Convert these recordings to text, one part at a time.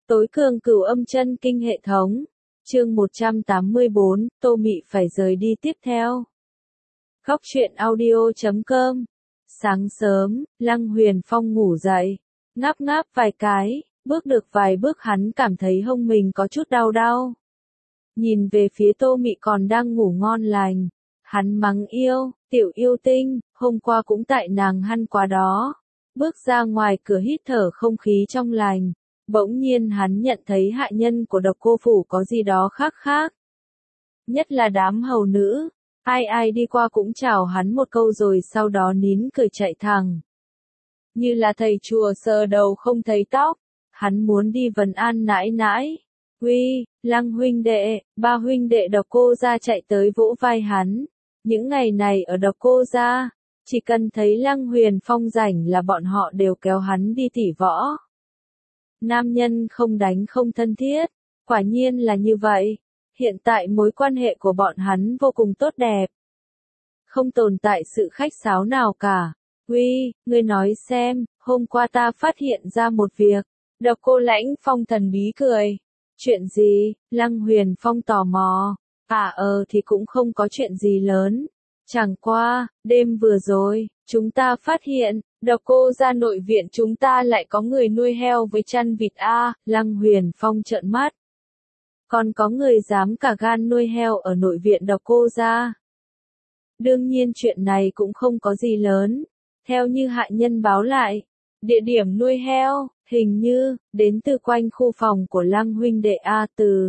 Tối cường cửu âm chân kinh hệ thống. Chương 184, Tô Mị phải rời đi tiếp theo. Góc truyện audio.com. Sáng sớm, Lăng Huyền Phong ngủ dậy, ngáp ngáp vài cái, bước được vài bước hắn cảm thấy hông mình có chút đau đau. Nhìn về phía Tô Mị còn đang ngủ ngon lành, hắn mắng yêu, tiểu yêu tinh, hôm qua cũng tại nàng hăn quá đó. Bước ra ngoài cửa hít thở không khí trong lành. Bỗng nhiên hắn nhận thấy hạ nhân của Độc Cô Phủ có gì đó khác khác. Nhất là đám hầu nữ, ai đi qua cũng chào hắn một câu rồi sau đó nín cười chạy thẳng. Như là thầy chùa sờ đầu không thấy tóc, hắn muốn đi vấn an nãi nãi. Uy, Lăng huynh đệ, ba huynh đệ Độc Cô gia chạy tới vỗ vai hắn. Những ngày này ở Độc Cô gia, chỉ cần thấy Lăng Huyền Phong rảnh là bọn họ đều kéo hắn đi tỉ võ. Nam nhân không đánh không thân thiết, quả nhiên là như vậy. Hiện tại mối quan hệ của bọn hắn vô cùng tốt đẹp. Không tồn tại sự khách sáo nào cả. Uy, ngươi nói xem, hôm qua ta phát hiện ra một việc. Độc Cô Lãnh Phong thần bí cười. Chuyện gì? Lăng Huyền Phong tò mò. Thì cũng không có chuyện gì lớn. Chẳng qua, đêm vừa rồi, chúng ta phát hiện, Độc Cô gia nội viện chúng ta lại có người nuôi heo với chăn vịt a. Lăng Huyền Phong trợn mắt. Còn có người dám cả gan nuôi heo ở nội viện Độc Cô gia. Đương nhiên chuyện này cũng không có gì lớn. Theo như hạ nhân báo lại, địa điểm nuôi heo, hình như, đến từ quanh khu phòng của Lăng huynh đệ a.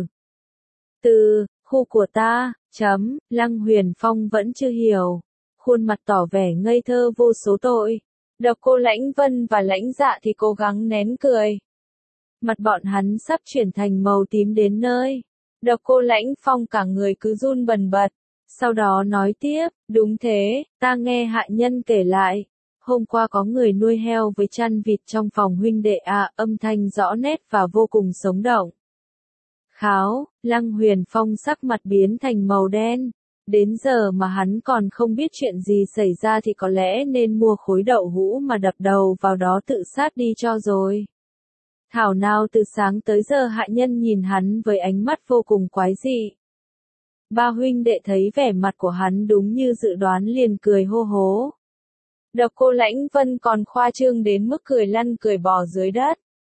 Từ khu của ta, Lăng Huyền Phong vẫn chưa hiểu. Khuôn mặt tỏ vẻ ngây thơ vô số tội. Độc Cô Lãnh Vân và Lãnh Dạ thì cố gắng nén cười. Mặt bọn hắn sắp chuyển thành màu tím đến nơi. Độc Cô Lãnh Phong cả người cứ run bần bật. Sau đó nói tiếp, đúng thế, ta nghe hạ nhân kể lại. Hôm qua có người nuôi heo với chăn vịt trong phòng huynh đệ âm thanh rõ nét và vô cùng sống động. Kháo, Lăng Huyền Phong sắc mặt biến thành màu đen. Đến giờ mà hắn còn không biết chuyện gì xảy ra thì có lẽ nên mua khối đậu hũ mà đập đầu vào đó tự sát đi cho rồi. Thảo nào từ sáng tới giờ hạ nhân nhìn hắn với ánh mắt vô cùng quái dị. Ba huynh đệ thấy vẻ mặt của hắn đúng như dự đoán liền cười hô hố. Độc Cô Lãnh Vân còn khoa trương đến mức cười lăn cười bò dưới đất.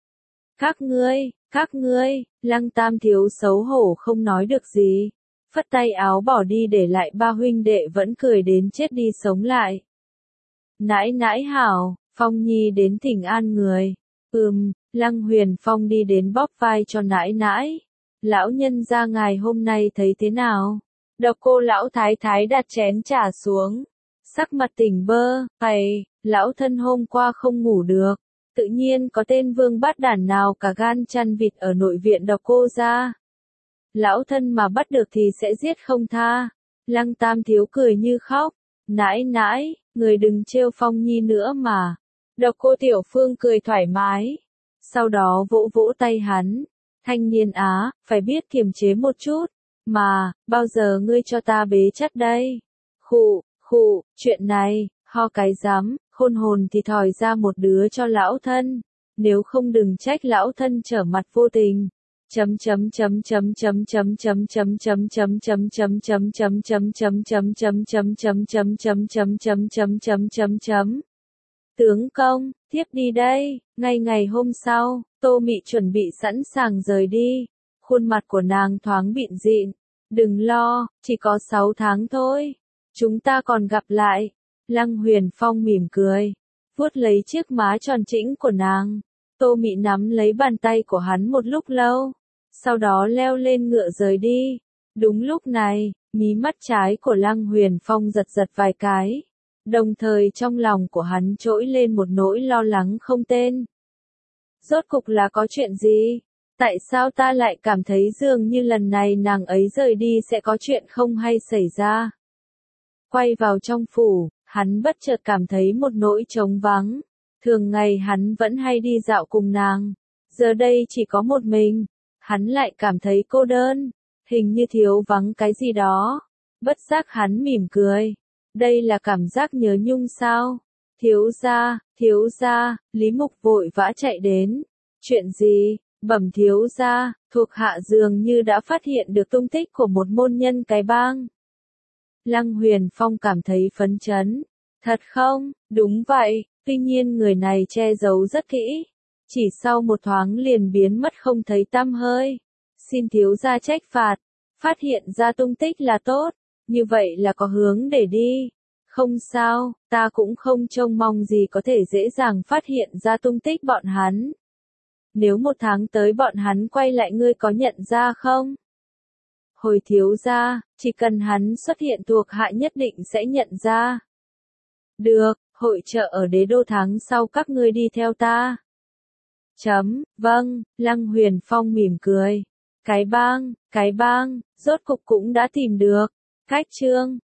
Các ngươi, Lăng Tam thiếu xấu hổ không nói được gì. Phất tay áo bỏ đi để lại ba huynh đệ vẫn cười đến chết đi sống lại. Nãi nãi hảo, Phong Nhi đến thỉnh an người. Lăng Huyền Phong đi đến bóp vai cho nãi nãi. Lão nhân gia ngài hôm nay thấy thế nào? Độc Cô lão thái thái đặt chén trà xuống. Sắc mặt tỉnh bơ, lão thân hôm qua không ngủ được. Tự nhiên có tên vương bát đản nào cả gan chăn vịt ở nội viện Độc Cô gia. Lão thân mà bắt được thì sẽ giết không tha. Lăng Tam thiếu cười như khóc. Nãi nãi, người đừng trêu Phong Nhi nữa mà. Độc Cô Tiểu Phương cười thoải mái. Sau đó vỗ vỗ tay hắn. Thanh niên á, phải biết kiềm chế một chút. Mà, bao giờ ngươi cho ta bế chắc đây? Chuyện này, ho cái dám, khôn hồn thì thòi ra một đứa cho lão thân. Nếu không đừng trách lão thân trở mặt vô tình. Tướng công, tiếp đi đây. Ngày hôm sau, Tô Mị chuẩn bị sẵn sàng rời đi. Khuôn mặt của nàng thoáng bịn dịn. Đừng lo, chỉ có 6 tháng thôi. Chúng ta còn gặp lại. Lăng Huyền Phong mỉm cười, vuốt lấy chiếc má tròn trĩnh của nàng. Tô Mị nắm lấy bàn tay của hắn một lúc lâu. Sau đó leo lên ngựa rời đi. Đúng lúc này, mí mắt trái của Lăng Huyền Phong giật giật vài cái. Đồng thời trong lòng của hắn trỗi lên một nỗi lo lắng không tên. Rốt cục là có chuyện gì? Tại sao ta lại cảm thấy dường như lần này nàng ấy rời đi sẽ có chuyện không hay xảy ra? Quay vào trong phủ, hắn bất chợt cảm thấy một nỗi trống vắng. Thường ngày hắn vẫn hay đi dạo cùng nàng. Giờ đây chỉ có một mình. Hắn lại cảm thấy cô đơn. Hình như thiếu vắng cái gì đó. Bất giác hắn mỉm cười. Đây là cảm giác nhớ nhung sao? Thiếu gia, Lý Mục vội vã chạy đến. Chuyện gì? Bẩm thiếu gia, thuộc hạ dường như đã phát hiện được tung tích của một môn nhân cái bang. Lăng Huyền Phong cảm thấy phấn chấn. Thật không? Đúng vậy, tuy nhiên người này che giấu rất kỹ. Chỉ sau một thoáng liền biến mất không thấy tăm hơi. Xin thiếu gia trách phạt. Phát hiện ra tung tích là tốt. Như vậy là có hướng để đi. Không sao, ta cũng không trông mong gì có thể dễ dàng phát hiện ra tung tích bọn hắn. Nếu một tháng tới bọn hắn quay lại ngươi có nhận ra không? Hồi thiếu gia, chỉ cần hắn xuất hiện thuộc hạ nhất định sẽ nhận ra. Được, hội chợ ở đế đô tháng sau các ngươi đi theo ta. Vâng, Lăng Huyền Phong mỉm cười. Cái bang, rốt cục cũng đã tìm được. Cách chương